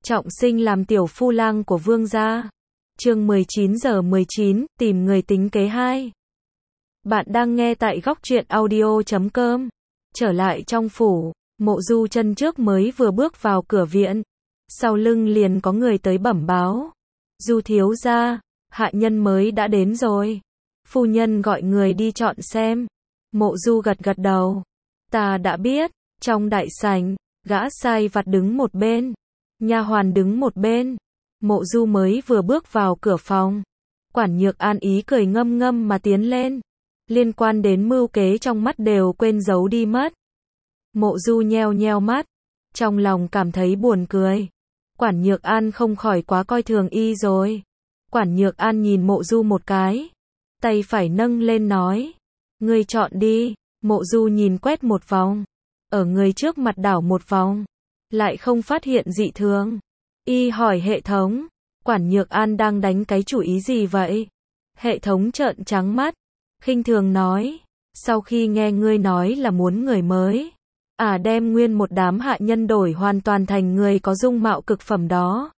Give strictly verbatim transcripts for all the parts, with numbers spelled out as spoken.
Trọng sinh làm tiểu phu lang của vương gia. Chương mười chín giờ mười chín, tìm người tính kế hai. Bạn đang nghe tại góc truyện audio chấm com. Trở lại trong phủ, Mộ Du chân trước mới vừa bước vào cửa viện, sau lưng liền có người tới bẩm báo. Du thiếu gia, hạ nhân mới đã đến rồi. Phu nhân gọi người đi chọn xem. Mộ Du gật gật đầu. Ta đã biết. Trong đại sảnh, gã sai vặt đứng một bên, nha hoàn đứng một bên. Mộ Du mới vừa bước vào cửa phòng, Quản Nhược An ý cười ngâm ngâm mà tiến lên. Liên quan đến mưu kế trong mắt đều quên giấu đi mất. Mộ Du nheo nheo mắt, trong lòng cảm thấy buồn cười. Quản Nhược An không khỏi quá coi thường y rồi. Quản Nhược An nhìn Mộ Du một cái, tay phải nâng lên nói, ngươi chọn đi. Mộ Du nhìn quét một vòng, ở người trước mặt đảo một vòng, lại không phát hiện dị thường. Y hỏi hệ thống, Quản Nhược An đang đánh cái chủ ý gì vậy? Hệ thống trợn trắng mắt, khinh thường nói, sau khi nghe ngươi nói là muốn người mới, à đem nguyên một đám hạ nhân đổi hoàn toàn thành người có dung mạo cực phẩm đó.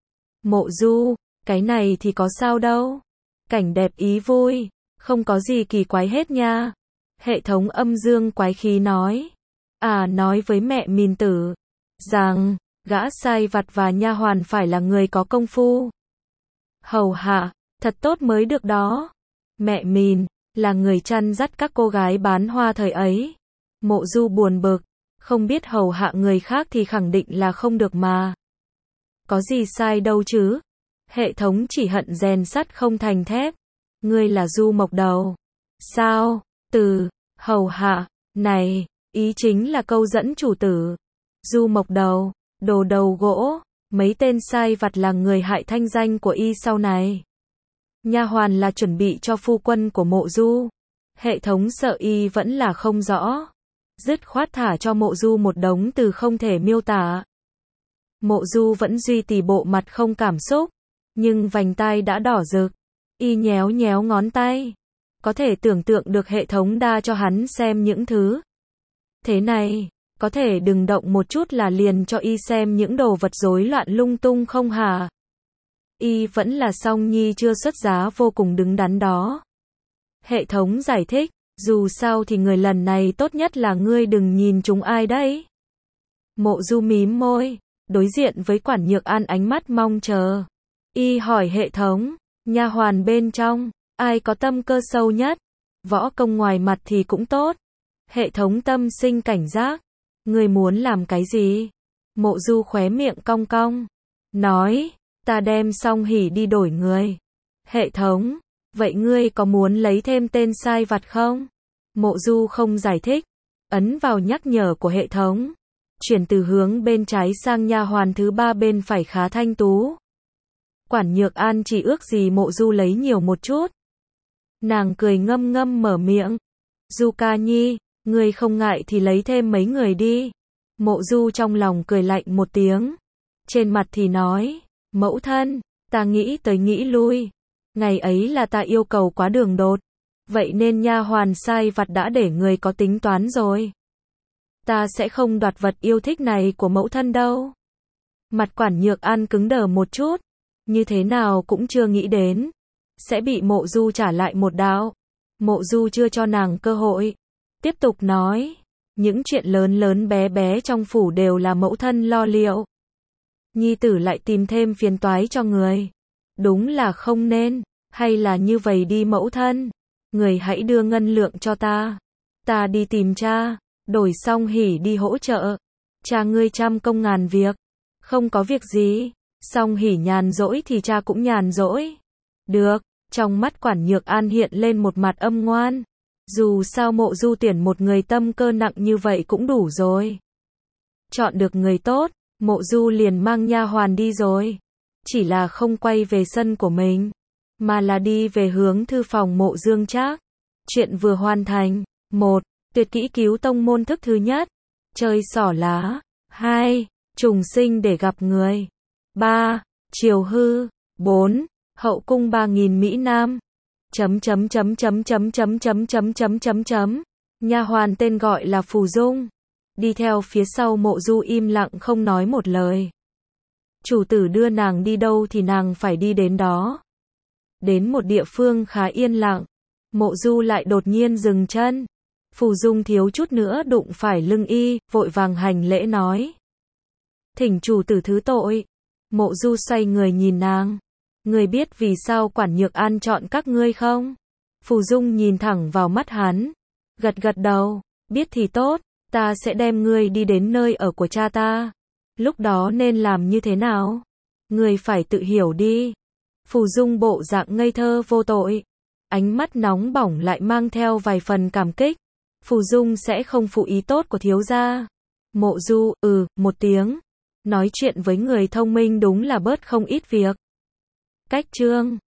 Mộ Du, cái này thì có sao đâu, cảnh đẹp ý vui, không có gì kỳ quái hết nha. Hệ thống âm dương quái khí nói, à nói với mẹ Mìn tử rằng gã sai vặt và nha hoàn phải là người có công phu hầu hạ thật tốt mới được đó. Mẹ Mìn là người chăn dắt các cô gái bán hoa thời ấy. Mộ Du buồn bực, không biết hầu hạ người khác thì khẳng định là không được mà. Có gì sai đâu chứ? Hệ thống chỉ hận rèn sắt không thành thép. Ngươi là Du Mộc Đầu. Sao? Từ hầu hạ này, ý chính là câu dẫn chủ tử. Du Mộc Đầu, đồ đầu gỗ, mấy tên sai vặt là người hại thanh danh của y sau này. Nha hoàn là chuẩn bị cho phu quân của Mộ Du. Hệ thống sợ y vẫn là không rõ, dứt khoát thả cho Mộ Du một đống từ không thể miêu tả. Mộ Du vẫn duy trì bộ mặt không cảm xúc, nhưng vành tai đã đỏ rực. Y nhéo nhéo ngón tay, có thể tưởng tượng được hệ thống đa cho hắn xem những thứ thế này, có thể đừng động một chút là liền cho y xem những đồ vật rối loạn lung tung không hả? Y vẫn là Song Nhi chưa xuất giá vô cùng đứng đắn đó. Hệ thống giải thích, dù sao thì người lần này tốt nhất là ngươi đừng nhìn chúng ai đấy. Mộ Du mím môi, đối diện với Quản Nhược An ánh mắt mong chờ. Y hỏi hệ thống, nha hoàn bên trong, ai có tâm cơ sâu nhất? Võ công ngoài mặt thì cũng tốt. Hệ thống tâm sinh cảnh giác. Ngươi muốn làm cái gì? Mộ Du khóe miệng cong cong, nói, ta đem Song Hỉ đi đổi người. Hệ thống, vậy ngươi có muốn lấy thêm tên sai vặt không? Mộ Du không giải thích, ấn vào nhắc nhở của hệ thống, chuyển từ hướng bên trái sang nha hoàn thứ ba bên phải khá thanh tú. Quản Nhược An chỉ ước gì Mộ Du lấy nhiều một chút. Nàng cười ngâm ngâm mở miệng, Du ca nhi, ngươi không ngại thì lấy thêm mấy người đi. Mộ Du trong lòng cười lạnh một tiếng, trên mặt thì nói, mẫu thân, ta nghĩ tới nghĩ lui, ngày ấy là ta yêu cầu quá đường đột, vậy nên nha hoàn sai vặt đã để người có tính toán rồi. Ta sẽ không đoạt vật yêu thích này của mẫu thân đâu. Mặt Quản Nhược An cứng đờ một chút, như thế nào cũng chưa nghĩ đến sẽ bị Mộ Du trả lại một đạo. Mộ Du chưa cho nàng cơ hội, tiếp tục nói, những chuyện lớn lớn bé bé trong phủ đều là mẫu thân lo liệu. Nhi tử lại tìm thêm phiền toái cho người. Đúng là không nên, hay là như vậy đi mẫu thân, người hãy đưa ngân lượng cho ta. Ta đi tìm cha, đổi Song Hỉ đi hỗ trợ. Cha ngươi trăm công ngàn việc, không có việc gì. Song Hỉ nhàn rỗi thì cha cũng nhàn rỗi. Được, trong mắt Quản Nhược An hiện lên một mặt âm ngoan. Dù sao Mộ Du tuyển một người tâm cơ nặng như vậy cũng đủ rồi. Chọn được người tốt, Mộ Du liền mang nha hoàn đi rồi. Chỉ là không quay về sân của mình, mà là đi về hướng thư phòng Mộ Dương Trác. Chuyện vừa hoàn thành. một. Tuyệt kỹ cứu tông môn thức thứ nhất. Chơi xỏ lá. hai. Trùng sinh để gặp người. ba. Triều hư. bốn. Hậu cung ba nghìn Mỹ Nam. Chấm chấm chấm chấm chấm chấm chấm chấm chấm chấm chấm. Nha hoàn tên gọi là Phù Dung, đi theo phía sau Mộ Du im lặng không nói một lời. Chủ tử đưa nàng đi đâu thì nàng phải đi đến đó. Đến một địa phương khá yên lặng, Mộ Du lại đột nhiên dừng chân. Phù Dung thiếu chút nữa đụng phải lưng y, vội vàng hành lễ nói. Thỉnh chủ tử thứ tội. Mộ Du xoay người nhìn nàng. Người biết vì sao Quản Nhược An chọn các ngươi không? Phù Dung nhìn thẳng vào mắt hắn. Gật gật đầu. Biết thì tốt, ta sẽ đem ngươi đi đến nơi ở của cha ta. Lúc đó nên làm như thế nào? Ngươi phải tự hiểu đi. Phù Dung bộ dạng ngây thơ vô tội. Ánh mắt nóng bỏng lại mang theo vài phần cảm kích. Phù Dung sẽ không phụ ý tốt của thiếu gia. Mộ Du, ừ, một tiếng. Nói chuyện với người thông minh đúng là bớt không ít việc. Cách chương